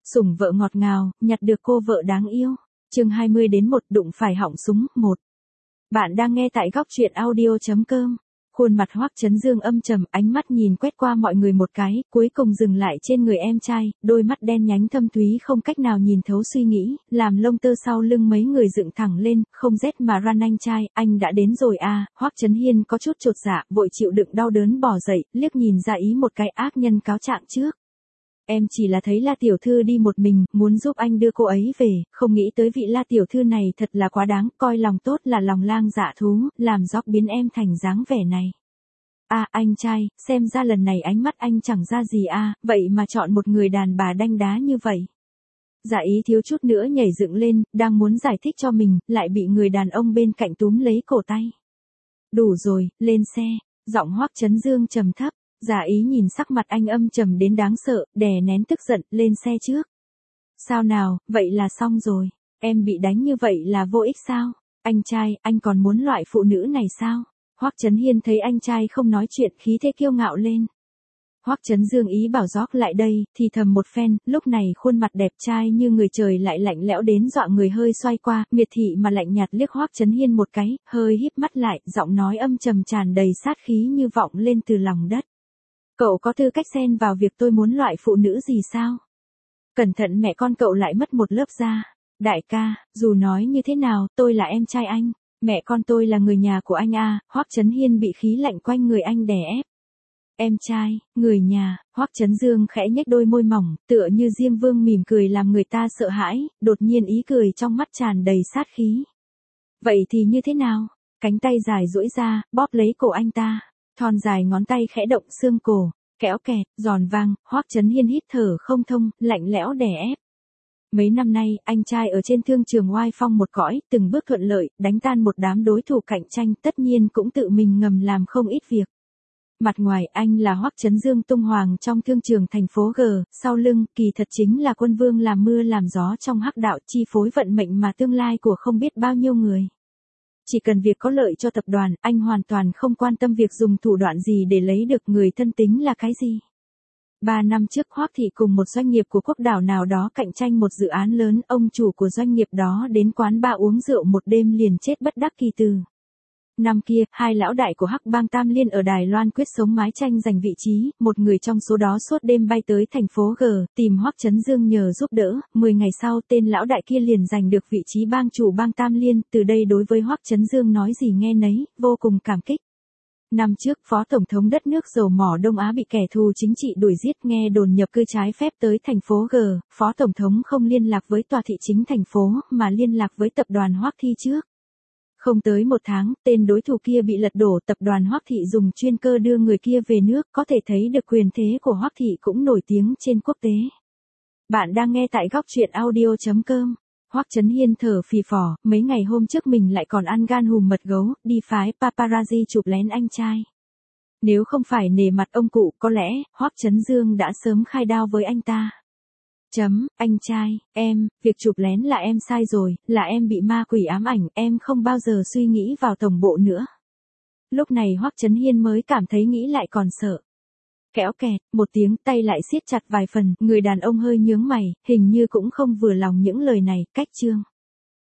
Sủng vợ ngọt ngào, nhặt được cô vợ đáng yêu. Chương 20 đến 1 đụng phải họng súng 1. Bạn đang nghe tại góc truyện audio.com. Khuôn mặt Hoắc Chấn Dương âm trầm, ánh mắt nhìn quét qua mọi người một cái, cuối cùng dừng lại trên người em trai, đôi mắt đen nhánh thâm thúy không cách nào nhìn thấu suy nghĩ, làm lông tơ sau lưng mấy người dựng thẳng lên, không rét mà run. Anh trai, anh đã đến rồi à? Hoắc Chấn Hiên có chút chột dạ, vội chịu đựng đau đớn bò dậy, liếc nhìn ra ý một cái ác nhân cáo trạng trước. Em chỉ là thấy La tiểu thư đi một mình, muốn giúp anh đưa cô ấy về, không nghĩ tới vị La tiểu thư này thật là quá đáng, coi lòng tốt là lòng lang dạ thú, làm dóc biến em thành dáng vẻ này. À, anh trai, xem ra lần này ánh mắt anh chẳng ra gì à, vậy mà chọn một người đàn bà đanh đá như vậy. Dạ ý thiếu chút nữa nhảy dựng lên, đang muốn giải thích cho mình, lại bị người đàn ông bên cạnh túm lấy cổ tay. Đủ rồi, lên xe, giọng Hoắc Chấn Dương trầm thấp. Giả ý nhìn sắc mặt anh âm trầm đến đáng sợ, đè nén tức giận, lên xe trước. Sao nào, vậy là xong rồi, em bị đánh như vậy là vô ích sao? Anh trai, anh còn muốn loại phụ nữ này sao? Hoắc Chấn Hiên thấy anh trai không nói chuyện, khí thế kiêu ngạo lên. Hoắc Chấn Dương ý bảo rót lại đây, thì thầm một phen, lúc này khuôn mặt đẹp trai như người trời lại lạnh lẽo đến dọa người hơi xoay qua, miệt thị mà lạnh nhạt liếc Hoắc Chấn Hiên một cái, hơi híp mắt lại, giọng nói âm trầm tràn đầy sát khí như vọng lên từ lòng đất. Cậu có tư cách xen vào việc tôi muốn loại phụ nữ gì sao? Cẩn thận mẹ con cậu lại mất một lớp da. Đại ca, dù nói như thế nào, tôi là em trai anh. Mẹ con tôi là người nhà của anh à, Hoắc Chấn Hiên bị khí lạnh quanh người anh đè ép. Em trai, người nhà, Hoắc Chấn Dương khẽ nhếch đôi môi mỏng, tựa như Diêm Vương mỉm cười làm người ta sợ hãi, đột nhiên ý cười trong mắt tràn đầy sát khí. Vậy thì như thế nào? Cánh tay dài duỗi ra, bóp lấy cổ anh ta. Thon dài ngón tay khẽ động xương cổ, kéo kẹt, giòn vang, Hoắc Chấn Hiên hít thở không thông, lạnh lẽo đè ép. Mấy năm nay, anh trai ở trên thương trường oai phong một cõi, từng bước thuận lợi, đánh tan một đám đối thủ cạnh tranh, tất nhiên cũng tự mình ngầm làm không ít việc. Mặt ngoài anh là Hoắc Chấn Dương tung hoàng trong thương trường thành phố G, sau lưng, kỳ thật chính là quân vương làm mưa làm gió trong hắc đạo, chi phối vận mệnh mà tương lai của không biết bao nhiêu người. Chỉ cần việc có lợi cho tập đoàn, anh hoàn toàn không quan tâm việc dùng thủ đoạn gì để lấy được người thân tính là cái gì. 3 năm trước Hoắc thị cùng một doanh nghiệp của quốc đảo nào đó cạnh tranh một dự án lớn, ông chủ của doanh nghiệp đó đến quán bar uống rượu một đêm liền chết bất đắc kỳ tử. Năm kia, hai lão đại của Hắc Bang Tam Liên ở Đài Loan quyết sống mái tranh giành vị trí, một người trong số đó suốt đêm bay tới thành phố G, tìm Hoắc Chấn Dương nhờ giúp đỡ, 10 ngày sau tên lão đại kia liền giành được vị trí bang chủ bang Tam Liên, từ đây đối với Hoắc Chấn Dương nói gì nghe nấy, vô cùng cảm kích. Năm trước, Phó Tổng thống đất nước dầu mỏ Đông Á bị kẻ thù chính trị đuổi giết, nghe đồn nhập cư trái phép tới thành phố G, Phó Tổng thống không liên lạc với tòa thị chính thành phố, mà liên lạc với tập đoàn Hoắc Thị trước. Không tới một tháng, tên đối thủ kia bị lật đổ, tập đoàn Hoắc Thị dùng chuyên cơ đưa người kia về nước, có thể thấy được quyền thế của Hoắc Thị cũng nổi tiếng trên quốc tế. Bạn đang nghe tại góc truyện audio.com. Hoắc Chấn Hiên thở phì phò, mấy ngày hôm trước mình lại còn ăn gan hùm mật gấu, đi phái paparazzi chụp lén anh trai. Nếu không phải nể mặt ông cụ, có lẽ, Hoắc Chấn Dương đã sớm khai đao với anh ta. Anh trai, việc chụp lén là em sai rồi, là em bị ma quỷ ám ảnh, em không bao giờ suy nghĩ vào tổng bộ nữa. Lúc này Hoắc Chấn Hiên mới cảm thấy nghĩ lại còn sợ. Kéo kẹt, một tiếng, tay lại siết chặt vài phần, người đàn ông hơi nhướng mày, hình như cũng không vừa lòng những lời này, cách chương.